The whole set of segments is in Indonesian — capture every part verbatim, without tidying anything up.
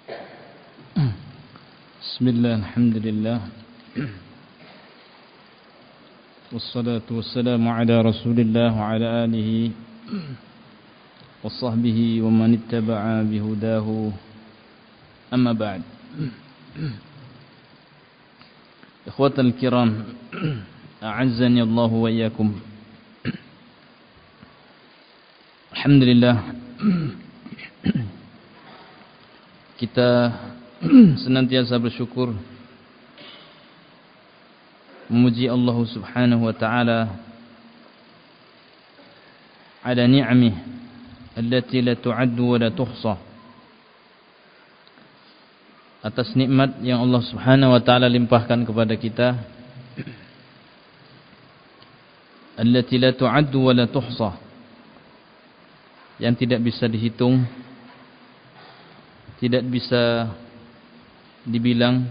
Bismillah, alhamdulillah. Wassalatu wassalamu ala rasulillah wa ala alihi wa sahbihi wa man ittaba'a bihudahu. Amma ba'd. Ikhwatal kiram, a'azzani Allah wa iyyakum. Alhamdulillah, kita senantiasa bersyukur, memuji Allah Subhanahu wa taala ala ni'amih allati la tu'addu wa la tuhsa, atas nikmat yang Allah Subhanahu wa taala limpahkan kepada kita, allati la tu'addu wa la tuhsa, yang tidak bisa dihitung, tidak bisa dibilang,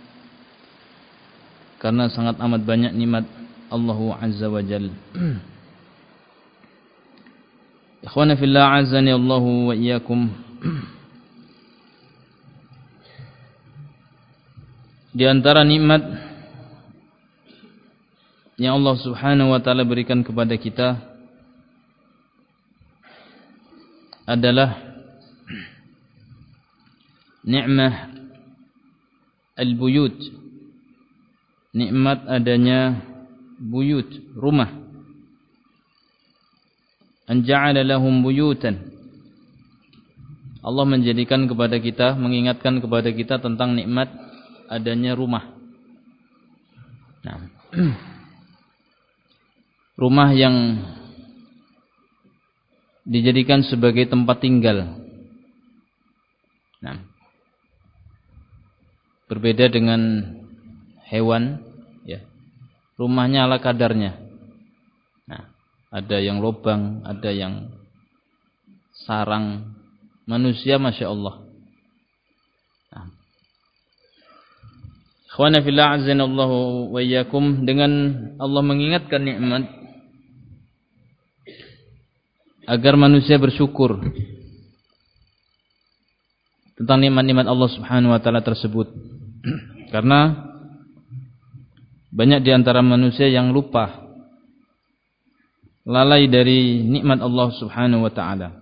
karena sangat amat banyak nikmat Allah Azza wa Jalla. Ikhwana fillah, azani Allah wa iyyakum. Di antara nikmat yang Allah Subhanahu wa taala berikan kepada kita adalah nikmah al-buyut, nikmat adanya buyut, rumah. An ja'ala lahum buyutan, Allah menjadikan kepada kita, mengingatkan kepada kita tentang nikmat adanya rumah. Nah, rumah yang dijadikan sebagai tempat tinggal. Nah, berbeda dengan hewan, ya, rumahnya ala kadarnya. Nah, ada yang lubang, ada yang sarang. Manusia, masya Allah. Nah, ikhwana fillah, azanallahu wa iyyakum, dengan Allah mengingatkan nikmat agar manusia bersyukur tentang nikmat-nikmat Allah Subhanahu wa taala tersebut. Karena banyak di antara manusia yang lupa, lalai dari nikmat Allah Subhanahu wa taala.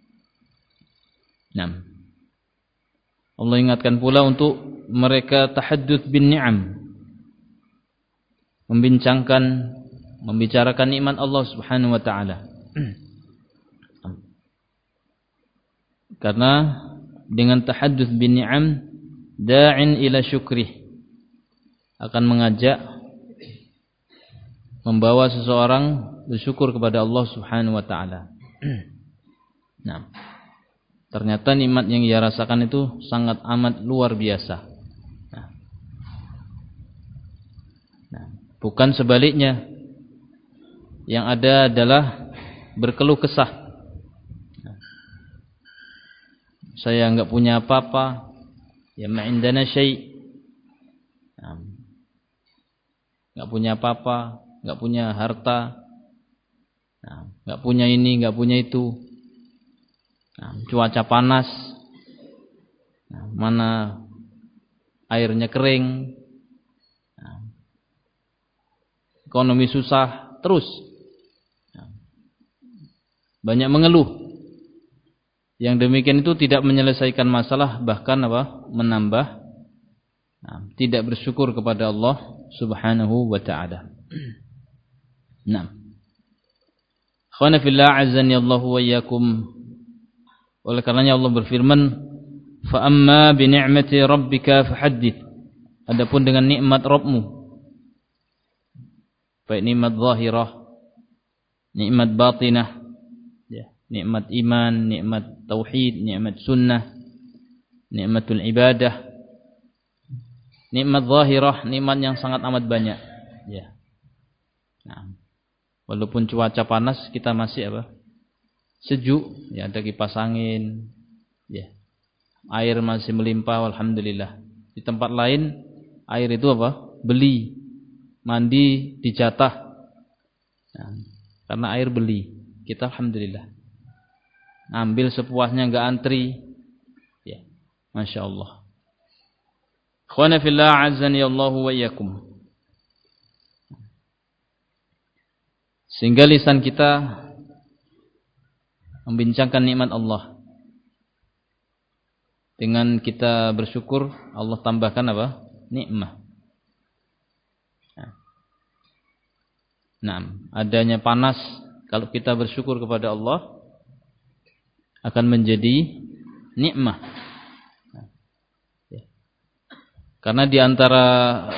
Nah, Allah ingatkan pula untuk mereka tahadduts bin ni'am, membincangkan, membicarakan nikmat Allah Subhanahu wa taala. Karena dengan tahadduts bin ni'am da'in ila syukrih, akan mengajak, membawa seseorang bersyukur kepada Allah Subhanahu wa taala. Nah, ternyata nikmat yang ia rasakan itu sangat amat luar biasa. Nah, nah, bukan sebaliknya, yang ada adalah berkeluh kesah. Nah, saya enggak punya apa-apa, ya ma'indana syai'. Nah, enggak punya apa-apa, enggak punya harta. Nah, enggak punya ini, enggak punya itu. Nah, cuaca panas. Nah, mana airnya kering. Nah, ekonomi susah terus. Nah, banyak mengeluh. Yang demikian itu tidak menyelesaikan masalah, bahkan apa? Menambah. Nah, tidak bersyukur kepada Allah Subhanahu wa ta'ala. Nah, khana fillah, azani Allah wa iyyakum. Oleh karenanya Allah berfirman, fa amma bi ni'mati rabbika fahaddits. Adapun dengan nikmat Rabbmu, baik nikmat zahirah, nikmat batinah, ya, nikmat iman, nikmat tauhid, nikmat sunnah, nikmatul ibadah. Nikmat zahirah, nikmat yang sangat amat banyak, ya. Nah, walaupun cuaca panas, kita masih apa? Sejuk, ya, ada kipas angin, ya. Air masih melimpah, alhamdulillah. Di tempat lain air itu apa? Beli, mandi dijatah. Nah, karena air beli, kita alhamdulillah. Ambil sepuasnya, enggak antri, ya. Masya Allah. Ikhwana fillah, azani Allahu wa iyyakum. Sehingga lisan kita membincangkan nikmat Allah. Dengan kita bersyukur, Allah tambahkan apa? Nikmah. Nah, adanya panas, kalau kita bersyukur kepada Allah, akan menjadi nikmah. Karena di antara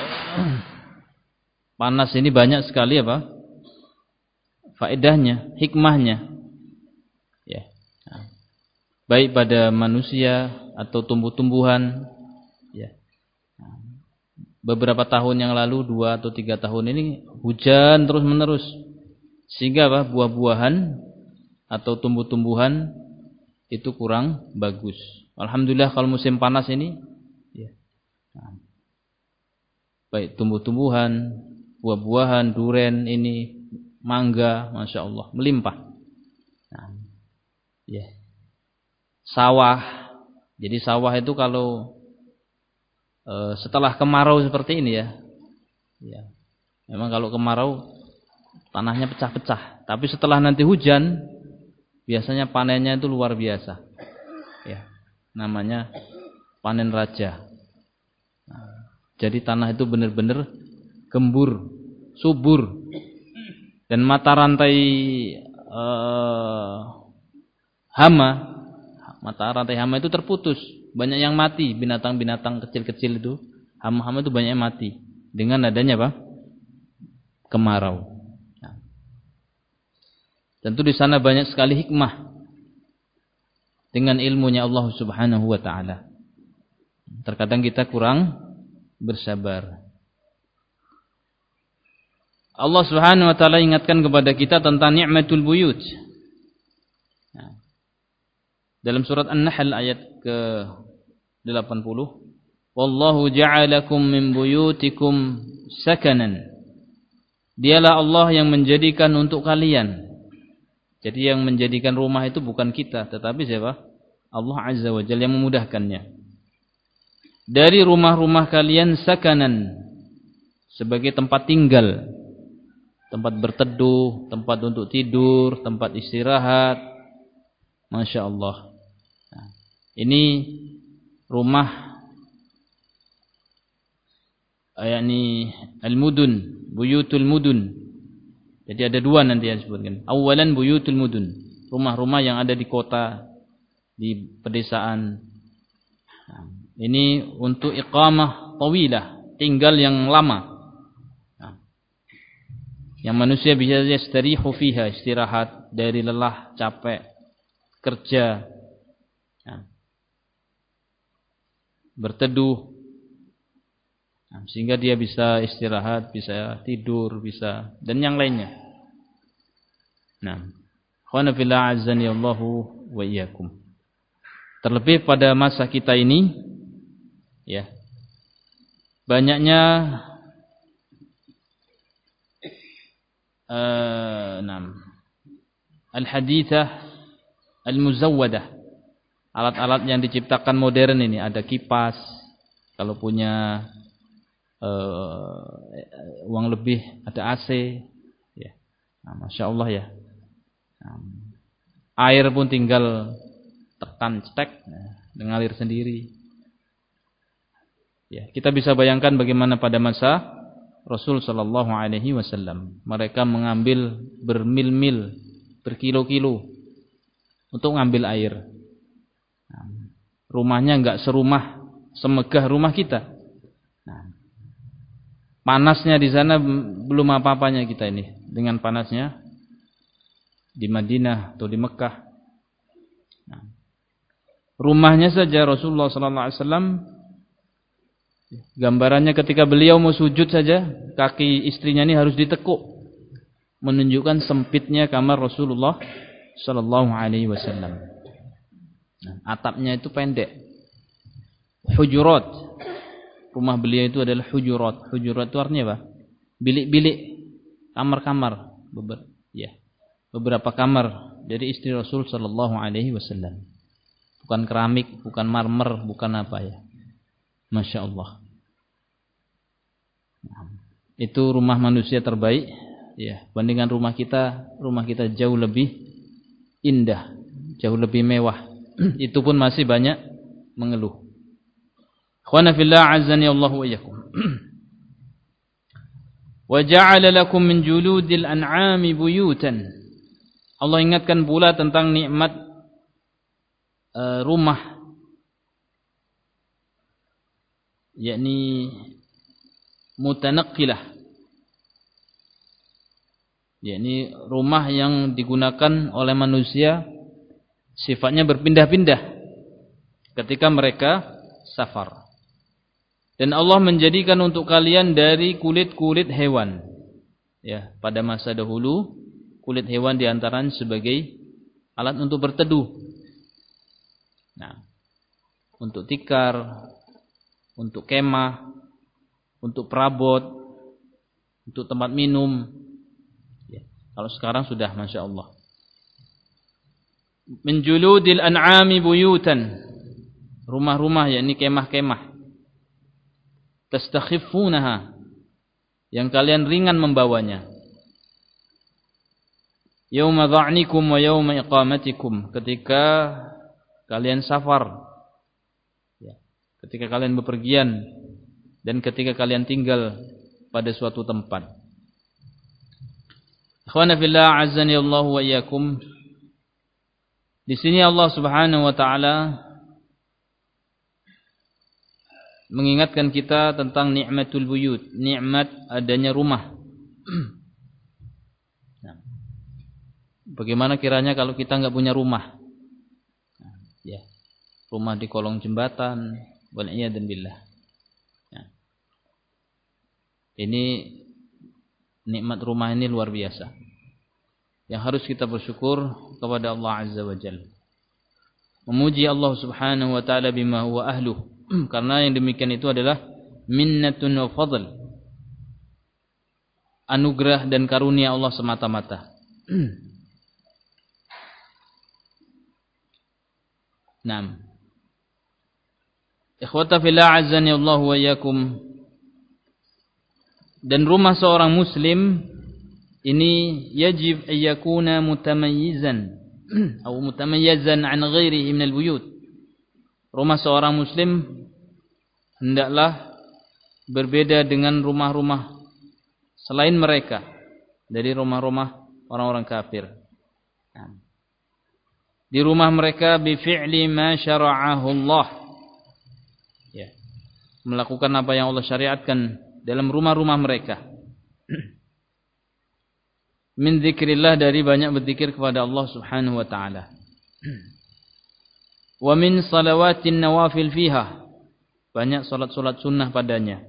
panas ini banyak sekali apa? Faedahnya, hikmahnya. Ya. Baik pada manusia atau tumbuh-tumbuhan. Ya. Beberapa tahun yang lalu, dua atau tiga tahun ini hujan terus menerus, sehingga apa? Buah-buahan atau tumbuh-tumbuhan itu kurang bagus. Alhamdulillah kalau musim panas ini, ya. Nah, baik tumbuh-tumbuhan, buah-buahan, duren ini, mangga, masya Allah, melimpah. Nah, ya. Sawah, jadi sawah itu kalau e, setelah kemarau seperti ini ya, ya, memang kalau kemarau tanahnya pecah-pecah, tapi setelah nanti hujan, biasanya panennya itu luar biasa. Ya, namanya panen raja. Nah, jadi tanah itu benar-benar gembur, subur, dan mata rantai eh, hama, mata rantai hama itu terputus. Banyak yang mati, binatang-binatang kecil-kecil itu, hama-hama itu banyak yang mati dengan adanya apa? Kemarau. Nah, tentu di sana banyak sekali hikmah dengan ilmunya Allah Subhanahu wa taala. Terkadang kita kurang bersabar. Allah Subhanahu wa taala ingatkan kepada kita tentang nikmatul buyut. Nah, dalam surat An-Nahl ayat ke delapan puluh, wallahu ja'alakum min buyutikum sakanan. Dialah Allah yang menjadikan untuk kalian. Jadi yang menjadikan rumah itu bukan kita, tetapi siapa? Allah Azza wa Jalla yang memudahkannya. Dari rumah-rumah kalian sakanan, sebagai tempat tinggal, tempat berteduh, tempat untuk tidur, tempat istirahat. Masya Allah. Nah, ini rumah, yakni al-mudun, buyutul mudun. Jadi ada dua nanti yang disebutkan. Awalan buyutul mudun, rumah-rumah yang ada di kota, di pedesaan. Nah, ini untuk iqamah tawilah, tinggal yang lama. Nah, yang manusia bisa yastarihu fiha, istirahat dari lelah, capek, kerja. Nah, berteduh. Nah, sehingga dia bisa istirahat, bisa tidur, bisa dan yang lainnya. Nah, khana fillah azani Allahu wa iyyakum. Terlebih pada masa kita ini, ya, banyaknya uh, enam al-hadithah al-muzawwadah, alat-alat yang diciptakan modern ini. Ada kipas, kalau punya uh, uang lebih ada A C, ya. Nah, masya Allah ya. Nah, air pun tinggal tekan cetek, nah, mengalir sendiri. Ya, kita bisa bayangkan bagaimana pada masa Rasul sallallahu alaihi wasallam. Mereka mengambil bermil-mil, berkilo-kilo untuk ngambil air. Nah, rumahnya enggak serumah, semegah rumah kita. Nah, panasnya di sana belum apa-apanya kita ini dengan panasnya di Madinah atau di Mekah. Nah, rumahnya saja Rasulullah sallallahu alaihi wasallam, gambarannya ketika beliau mau sujud saja, kaki istrinya ini harus ditekuk, menunjukkan sempitnya kamar Rasulullah sallallahu alaihi wasallam. Nah, atapnya itu pendek. Hujurat. Rumah beliau itu adalah hujurat. Hujurat itu artinya apa? Bilik-bilik, kamar-kamar, beber, ya. Beberapa kamar dari istri Rasul sallallahu alaihi wasallam. bukan keramik, bukan marmer, bukan apa ya. Masya Allah. Itu rumah manusia terbaik. Ya, bandingkan rumah kita, rumah kita jauh lebih indah, jauh lebih mewah. Itu pun masih banyak mengeluh. Ikhwana fillah, azani Allah wa iyyakum. Wa ja'ala lakum min juludil an'ami buyutan. Allah ingatkan pula tentang nikmat uh, rumah, yakni mutanaqqilah, yakni rumah yang digunakan oleh manusia sifatnya berpindah-pindah ketika mereka safar. Dan Allah menjadikan untuk kalian dari kulit-kulit hewan. Ya, pada masa dahulu kulit hewan diantaranya sebagai alat untuk berteduh. Nah, untuk tikar, untuk kemah, untuk perabot, untuk tempat minum. Ya, kalau sekarang sudah Masya Allah. Min juludil an'ami buyutan. Rumah-rumah, yakni kemah-kemah. Tastakhifunaha, yang kalian ringan membawanya. Yauma dha'nikum wa yauma iqamatikum, ketika kalian safar, ya, ketika kalian bepergian, dan ketika kalian tinggal pada suatu tempat. Ikhwana fillah, azani Allah wa iyyakum. Di sini Allah Subhanahu wa taala mengingatkan kita tentang nikmatul buyut, nikmat adanya rumah. Nah, bagaimana kiranya kalau kita enggak punya rumah? Nah, ya, rumah di kolong jembatan, wal iyad billah. Nah, ini nikmat rumah ini luar biasa, yang harus kita bersyukur kepada Allah Azza wa Jalla. Memuji Allah Subhanahu wa taala bima huwa ahluh. Karena yang demikian itu adalah minnatun wa fadl, anugerah dan karunia Allah semata-mata. Naam. Ikhwata fillah, azani Allah wa iyyakum. Dan rumah seorang muslim ini yajib ayyakuna mutamayyizan atau mutamayyizan an ghairihi min al-buyut. Rumah seorang muslim hendaklah berbeda dengan rumah-rumah selain mereka, dari rumah-rumah orang-orang kafir. Di rumah mereka bi fi'li ma syara'ahu Allah, ya, melakukan apa yang Allah syariatkan dalam rumah-rumah mereka. Min dzikrillah, dari banyak berzikir kepada Allah Subhanahu wa taala. Wa min salawatin nawafil fiha, banyak salat-salat sunnah padanya.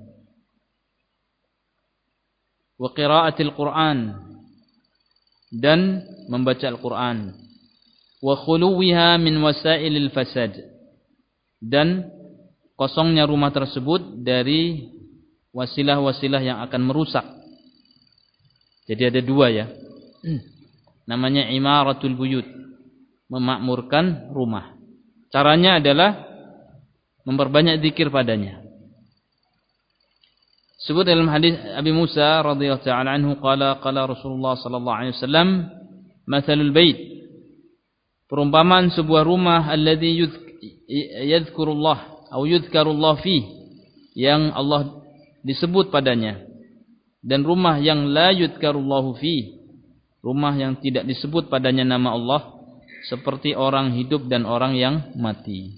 Wa qiraatil Qur'an, dan membaca Al-Qur'an. Wa khuluwiha min wasailil fasad, dan kosongnya rumah tersebut dari wasilah-wasilah yang akan merusak. Jadi ada dua, ya. Namanya imaratul buyut, memakmurkan rumah. Caranya adalah memperbanyak zikir padanya. Sebut dalam hadis Abi Musa radhiyallahu ta'ala anhu, qala qala Rasulullah sallallahu alaihi wasallam, mathalul bait, perumpamaan sebuah rumah, alladzi yadhkurullah atau yudhkarullah fi, yang Allah disebut padanya, dan rumah yang la yudhkarullahu fi, rumah yang tidak disebut padanya nama Allah, seperti orang hidup dan orang yang mati.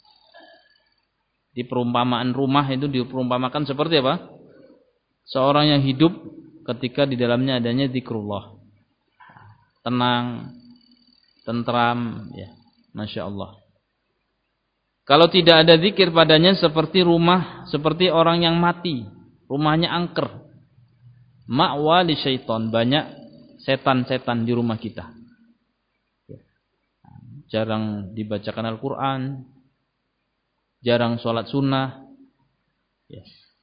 Di perumpamaan rumah itu diperumpamakan seperti apa? Seorang yang hidup ketika di dalamnya adanya zikrullah, tenang, tentram, ya, Masya Allah. Kalau tidak ada zikir padanya, seperti rumah, seperti orang yang mati, rumahnya angker. Ma'wa li syaitan, banyak setan-setan di rumah kita. Jarang dibacakan Al-Quran, jarang sholat sunnah, ya.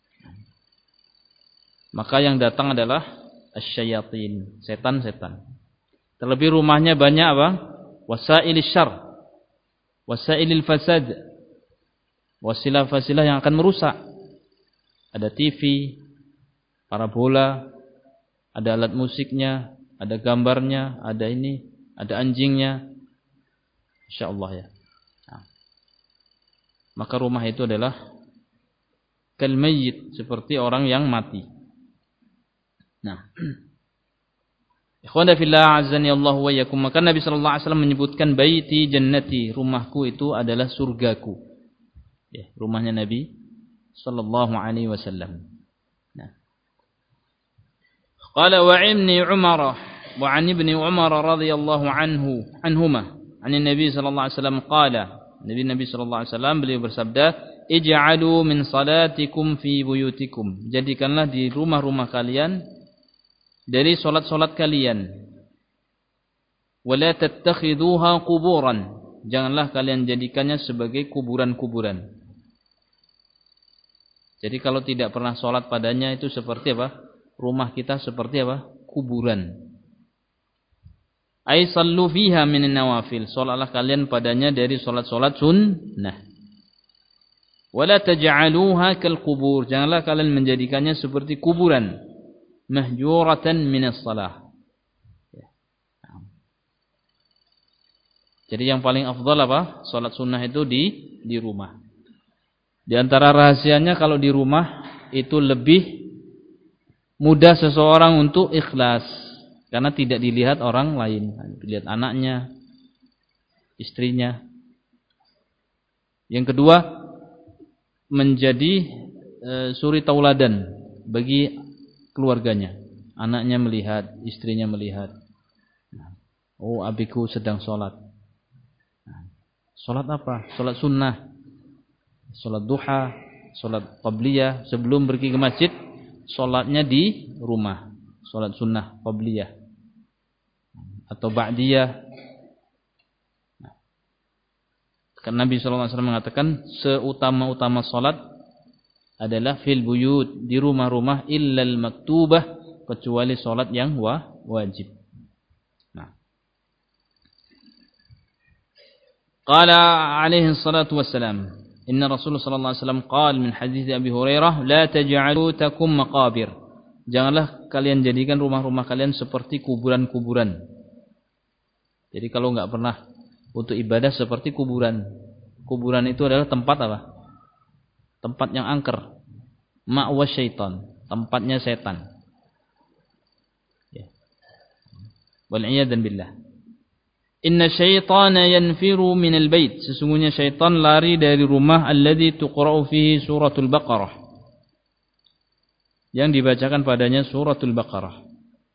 Maka yang datang adalah asyayatin, setan-setan. Terlebih rumahnya banyak apa? Wasailis syarr, wasailil fasad, wasilah-wasilah yang akan merusak. Ada T V, parabola, ada alat musiknya, ada gambarnya, ada ini, ada anjingnya. Insyaallah ya. Nah. Maka rumah itu adalah kal mayyit, seperti orang yang mati. Nah. Ikhwana fillah azani Allah wa iyyakum. Maka Nabi sallallahu alaihi wasallam menyebutkan baiti jannati, rumahku itu adalah surgaku. Ya, rumahnya Nabi sallallahu alaihi wasallam. Nah. Qala wa ibni Umar wa an ibni Umar radhiyallahu anhu anhuma, an Nabi sallallahu alaihi wasallam qala, Nabi Nabi sallallahu alaihi wasallam beliau bersabda, ij'alu min salatikum fi buyutikum. Jadikanlah di rumah-rumah kalian dari solat-solat kalian. Wala tattakhiduha quburan. Janganlah kalian jadikannya sebagai kuburan-kuburan. Jadi kalau tidak pernah solat padanya itu seperti apa? Rumah kita seperti apa? Kuburan. Ai sallu fiha min nawafil. Solatlah kalian padanya dari solat-solat sunnah. Wala taj'aluha kal qubur. Janganlah kalian menjadikannya seperti kuburan. Mahjuratan minas salah. Jadi yang paling afdal apa? Salat sunnah itu di di rumah. Di antara rahasianya kalau di rumah itu lebih mudah seseorang untuk ikhlas karena tidak dilihat orang lain, dilihat anaknya, istrinya. Yang kedua, menjadi e, suri tauladan bagi keluarganya. Anaknya melihat, istrinya melihat. Oh, abiku sedang sholat. Sholat apa? Sholat sunnah, sholat duha, sholat qabliyah. Sebelum pergi ke masjid, sholatnya di rumah. Sholat sunnah qabliyah atau ba'diyah. Karena Nabi sallallahu alaihi wasallam mengatakan seutama-utama sholat adalah fil buyut, di rumah-rumah, illal maktubah, kecuali sholat yang wa, wajib. Nah. Qala alaihi salatu wassalam, inna Rasulullah sallallahu alaihi wasallam qala min hadits Abi Hurairah, la taj'alu takum maqabir. Janganlah kalian jadikan rumah-rumah kalian seperti kuburan-kuburan. Jadi kalau enggak pernah untuk ibadah seperti kuburan. Kuburan itu adalah tempat apa? Tempat yang angker. Ma'wa syaitan, tempatnya setan. Ya. Wal'iyadhan billah. Inna syaitana yanfiru minal bait. Sesungguhnya syaitan lari dari rumah alladhi tuqra'u fihi suratul Baqarah, yang dibacakan padanya suratul Baqarah.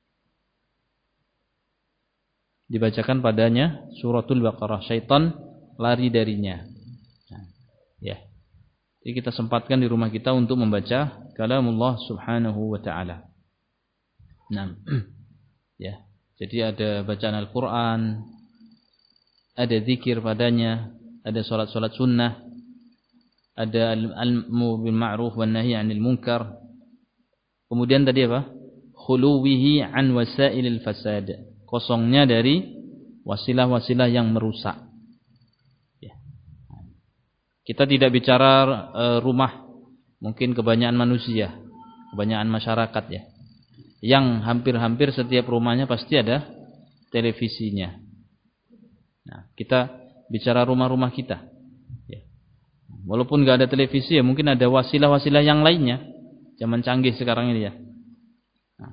Dibacakan padanya suratul Baqarah. Syaitan lari darinya. Nah, ya. Jadi kita sempatkan di rumah kita untuk membaca kalamullah subhanahu wa ta'ala. Nah, ya. Jadi ada bacaan Al-Quran, ada zikir padanya, ada solat-solat sunnah, ada al-amru bil ma'ruf wan nahi 'anil munkar. Kemudian tadi apa? Khuluwihi an wasailil fasad. Kosongnya dari wasilah-wasilah yang merusak. Kita tidak bicara e, rumah mungkin kebanyakan manusia, kebanyakan masyarakat ya, yang hampir-hampir setiap rumahnya pasti ada televisinya. Nah, kita bicara rumah-rumah kita. Ya. Walaupun nggak ada televisi ya mungkin ada wasilah-wasilah yang lainnya. Zaman canggih sekarang ini ya. Nah.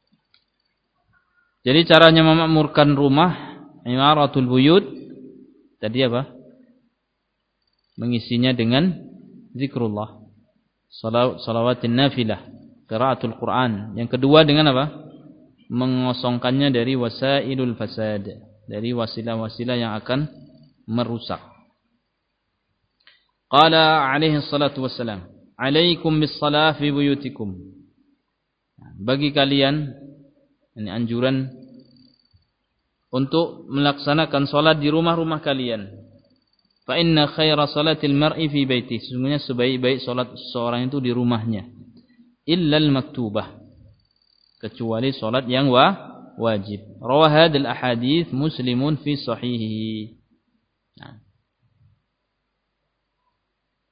Jadi caranya memakmurkan rumah, imaratul buyut, tadi apa? Mengisinya dengan zikrullah, salawatin nafilah, qiraatul Quran. Yang kedua dengan apa? Mengosongkannya dari wasailul fasad, dari wasilah-wasilah yang akan merusak. Qala alaihi salatu wassalam, alaikum bis salah fi buyutikum. Bagi kalian, ini anjuran untuk melaksanakan salat di rumah-rumah kalian. Fa inna khaira salatil mar'i fi baiti. Sesungguhnya sebaik-baik salat seorang itu di rumahnya. Illal maktubah. Kecuali salat yang wa, wajib. Rawah hadil ahadits Muslimun fi sahihihi. Nah.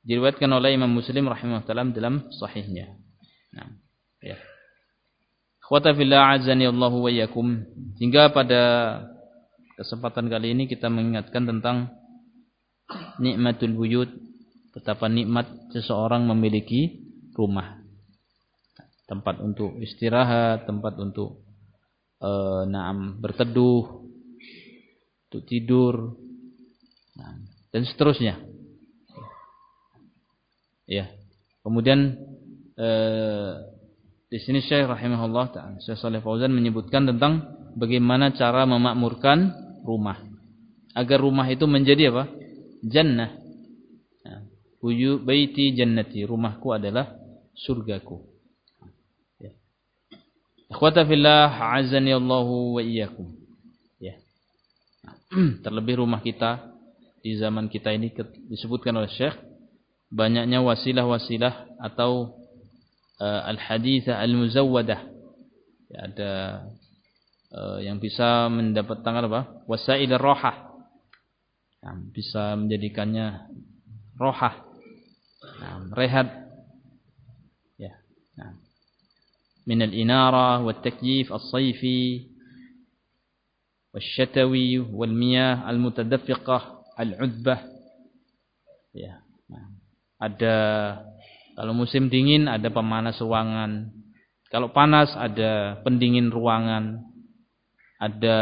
Diriwayatkan oleh Imam Muslim rahimahullah dalam sahihnya. Nah, ya. Ikhwata fillah azani Allahu wa iyyakum. Hingga pada kesempatan kali ini kita mengingatkan tentang nikmatul buyut, betapa nikmat seseorang memiliki rumah. Tempat untuk istirahat, tempat untuk uh, naam berteduh, untuk tidur, nah, dan seterusnya. Ya. Kemudian eh, di sini Syekh rahimahullah ta'ala, Syekh Shalih Fauzan menyebutkan tentang bagaimana cara memakmurkan rumah agar rumah itu menjadi apa? Jannah. Nah, buyu baiti jannati, rumahku adalah surgaku. Ya. Ikhwata fillah, azani Allahu wa iyyakum. Ya. Terlebih rumah kita di zaman kita ini disebutkan oleh Syekh banyaknya wasilah-wasilah atau uh, al-haditha al-muzawwadah. Ya, ada uh, yang bisa mendapatkan apa? Wasail ar-rahah. Nah, bisa menjadikannya rohah. Nah, rehat. Ya. Nah. Min al-inara wat-takyif as-sayfi wasyatawi wal-miyah al-mutadaffiqah al-'udbah. Ya. Nah. Ada kalau musim dingin ada pemanas ruangan. Kalau panas ada pendingin ruangan. Ada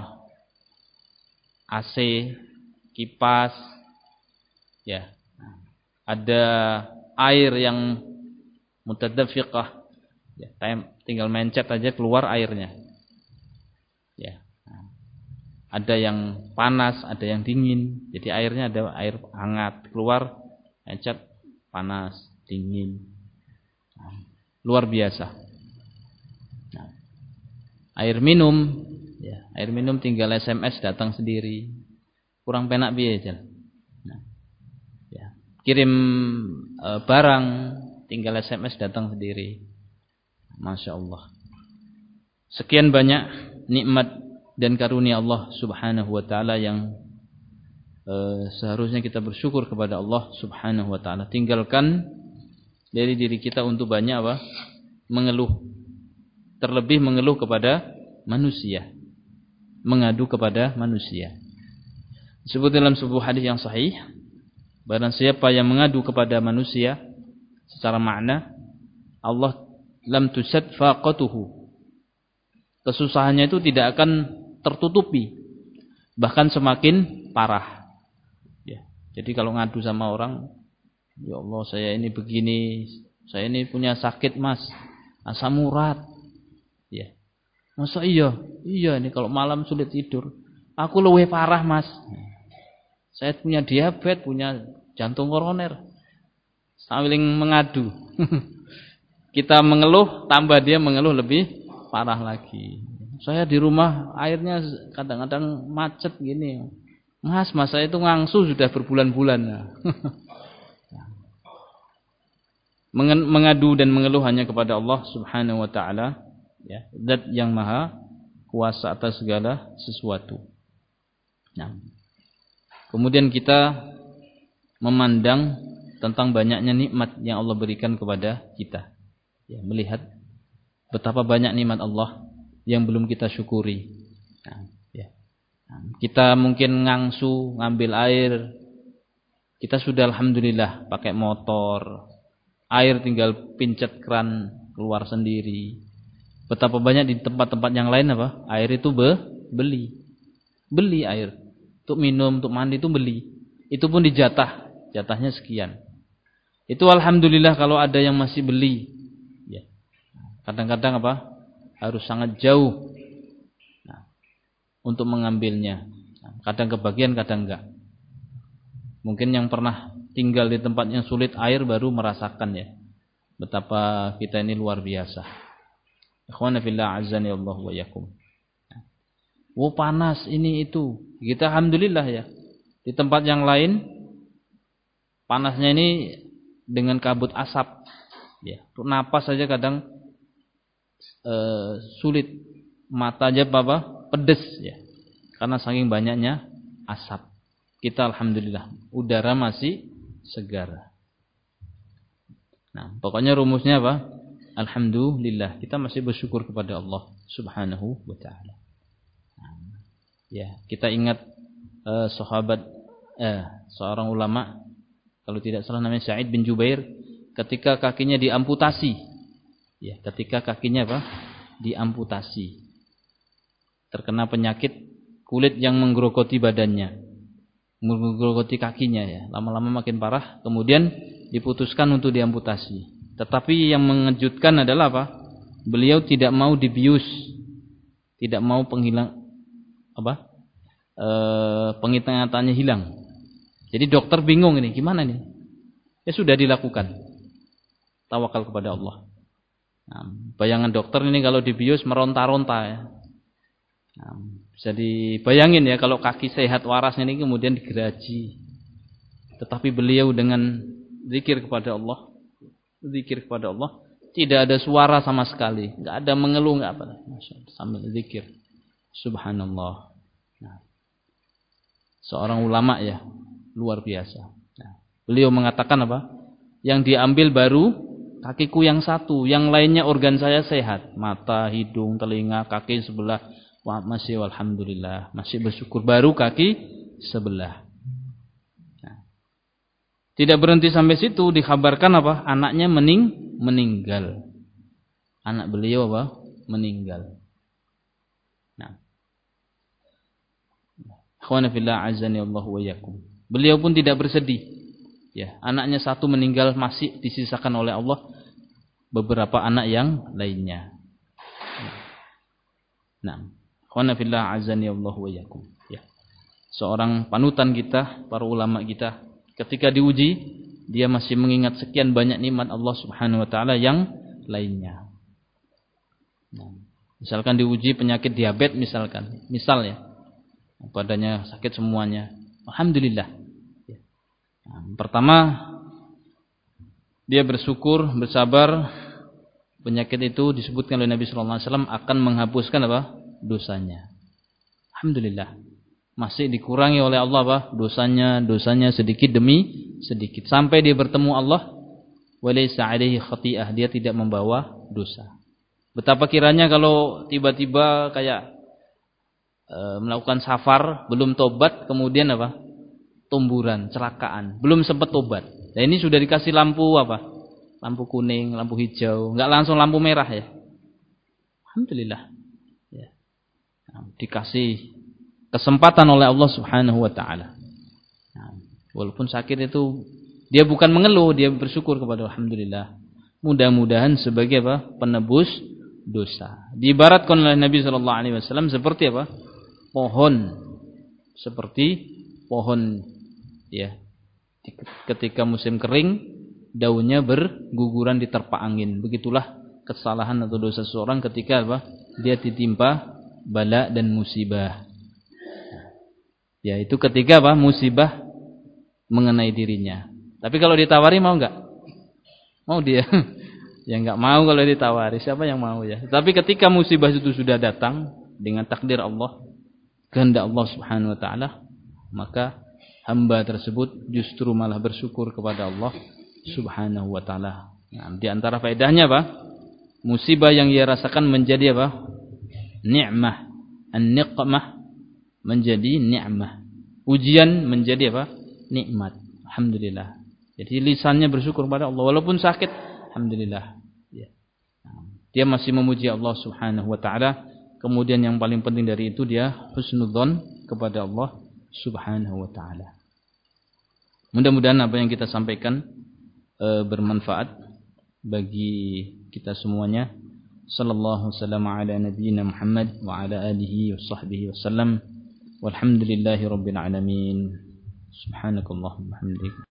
A C, kipas. Ya. Ada air yang mutadaffiqah. Ya, tinggal mencet aja keluar airnya. Ya. Ada yang panas, ada yang dingin. Jadi airnya ada air hangat keluar, mencet panas, dingin, nah, luar biasa. Nah, air minum, ya, air minum tinggal S M S datang sendiri, kurang penak biaya aja. Nah, ya, kirim e, barang, tinggal S M S datang sendiri, masya Allah. Sekian banyak nikmat dan karunia Allah Subhanahu Wa Taala yang Uh, seharusnya kita bersyukur kepada Allah Subhanahu wa ta'ala. Tinggalkan dari diri kita untuk banyak apa? Mengeluh. Terlebih mengeluh kepada manusia. Mengadu kepada manusia. Disebut dalam sebuah hadis yang sahih, barang siapa yang mengadu kepada manusia secara makna, Allah lam tusad faqatuhu. Kesusahannya itu tidak akan tertutupi, bahkan semakin parah. Jadi kalau ngadu sama orang, ya Allah saya ini begini, saya ini punya sakit mas, asam urat. Ya, masa iya? Iya ini kalau malam sulit tidur. Aku lebih parah mas. Saya punya diabetes, punya jantung koroner. Sambil mengadu. Kita mengeluh, tambah dia mengeluh lebih parah lagi. Saya di rumah airnya kadang-kadang macet gini. Mas, mas saya itu ngangsu sudah berbulan-bulan. Mengadu dan mengeluh hanya kepada Allah Subhanahu wa ta'ala, ya, Zat yang maha kuasa atas segala sesuatu. Nah, kemudian kita memandang tentang banyaknya nikmat yang Allah berikan kepada kita, ya, melihat betapa banyak nikmat Allah yang belum kita syukuri. Nah, ya. Kita mungkin ngangsu ngambil air, kita sudah alhamdulillah pakai motor, air tinggal pincet keran keluar sendiri. Betapa banyak di tempat-tempat yang lain apa? Air itu be, beli. Beli air. Untuk minum, untuk mandi itu beli. Itu pun dijatah. Jatahnya sekian. Itu alhamdulillah kalau ada yang masih beli. Ya. Kadang-kadang apa? Harus sangat jauh nah, untuk mengambilnya. Nah, kadang kebagian, kadang enggak. Mungkin yang pernah tinggal di tempat yang sulit air baru merasakan ya. Betapa kita ini luar biasa. Ikhwana fillah azani Allah wa yakum. Oh panas ini itu. Kita alhamdulillah ya. Di tempat yang lain panasnya ini dengan kabut asap. Ya, untuk napas saja kadang uh, sulit. Mata aja apa? Pedes ya. Karena saking banyaknya asap. Kita alhamdulillah udara masih segar. Nah, pokoknya rumusnya apa? Alhamdulillah, kita masih bersyukur kepada Allah Subhanahu wa taala. Nah, ya, kita ingat eh, sahabat eh, seorang ulama, kalau tidak salah namanya Sa'id bin Jubair, ketika kakinya diamputasi. Ya, ketika kakinya apa? Diamputasi. Terkena penyakit kulit yang menggerogoti badannya, menggerogoti kakinya ya. Lama-lama makin parah, kemudian diputuskan untuk diamputasi. Tetapi yang mengejutkan adalah apa? Beliau tidak mau dibius, tidak mau penghilang apa? E, pengingatannya hilang. Jadi dokter bingung ini, gimana nih? Ya sudah dilakukan. Tawakal kepada Allah. Nah, bayangan dokter ini kalau dibius meronta-ronta ya. Nah, bisa dibayangin ya kalau kaki sehat waras ini kemudian digeraji. Tetapi beliau dengan zikir kepada Allah, zikir kepada Allah, tidak ada suara sama sekali, enggak ada mengeluh, enggak apa, sambil zikir. Subhanallah. Nah, seorang ulama ya, luar biasa. Nah, beliau mengatakan apa? Yang diambil baru kakiku yang satu, yang lainnya organ saya sehat, mata, hidung, telinga, kaki sebelah. Wah, masih alhamdulillah, masih bersyukur, baru kaki sebelah. Nah, tidak berhenti sampai situ, dikabarkan apa? Anaknya mening meninggal. Anak beliau apa? Meninggal. Nah, akhwana fillah azani Allah wa iyyakum. Beliau pun tidak bersedih. Ya, anaknya satu meninggal, masih disisakan oleh Allah beberapa anak yang lainnya. Nah, akhwana fillah azani Allah wa iyyakum. Ya. Seorang panutan kita, para ulama kita, ketika diuji, dia masih mengingat sekian banyak nikmat Allah Subhanahu wa taala yang lainnya. Nah, misalkan diuji penyakit diabetes misalkan, misal ya. Badannya sakit semuanya. Alhamdulillah. Ya. Nah, pertama dia bersyukur, bersabar. Penyakit itu disebutkan oleh Nabi sallallahu alaihi wasallam akan menghapuskan apa? Dosanya. Alhamdulillah. Masih dikurangi oleh Allah apa? Dosanya, dosanya sedikit demi sedikit sampai dia bertemu Allah, walaysa alaihi khati'ah, dia tidak membawa dosa. Betapa kiranya kalau tiba-tiba kayak e, melakukan safar, belum tobat, kemudian apa? Tumburan, celakaan, belum sempat tobat. Nah, ini sudah dikasih lampu apa? Lampu kuning, lampu hijau, enggak langsung lampu merah ya. Alhamdulillah. Ya. Nah, dikasih kesempatan oleh Allah Subhanahu wa taala. Nah, walaupun sakit itu dia bukan mengeluh, dia bersyukur kepada alhamdulillah. Mudah-mudahan sebagai apa? Penebus dosa. Diibaratkan oleh Nabi sallallahu alaihi wasallam seperti apa? Pohon. Seperti pohon ya. Ketika musim kering, daunnya berguguran diterpa angin. Begitulah kesalahan atau dosa seorang ketika apa? Dia ditimpa bala dan musibah. Ya, itu ketika apa? Musibah mengenai dirinya. Tapi kalau ditawari mau enggak? Mau dia? Ya enggak mau kalau ditawari. Siapa yang mau ya? Tapi ketika musibah itu sudah datang dengan takdir Allah, kehendak Allah Subhanahu wa taala, maka hamba tersebut justru malah bersyukur kepada Allah Subhanahu wa taala. Nah, di antara faedahnya apa? Musibah yang ia rasakan menjadi apa? Nikmah. An-niqmah menjadi nikmah. Ujian menjadi apa? Nikmat. Alhamdulillah. Jadi lisannya bersyukur kepada Allah walaupun sakit, alhamdulillah. Ya. Dia masih memuji Allah Subhanahu wa taala. Kemudian yang paling penting dari itu dia husnudzon kepada Allah Subhanahu wa taala. Mudah-mudahan apa yang kita sampaikan e, bermanfaat bagi kita semuanya. Sallallahu wasallam ala nabiyyina Muhammad wa ala alihi wa sahbihi wasallam. Walhamdulillahi rabbil alamin. Subhanakallahumma hamdika.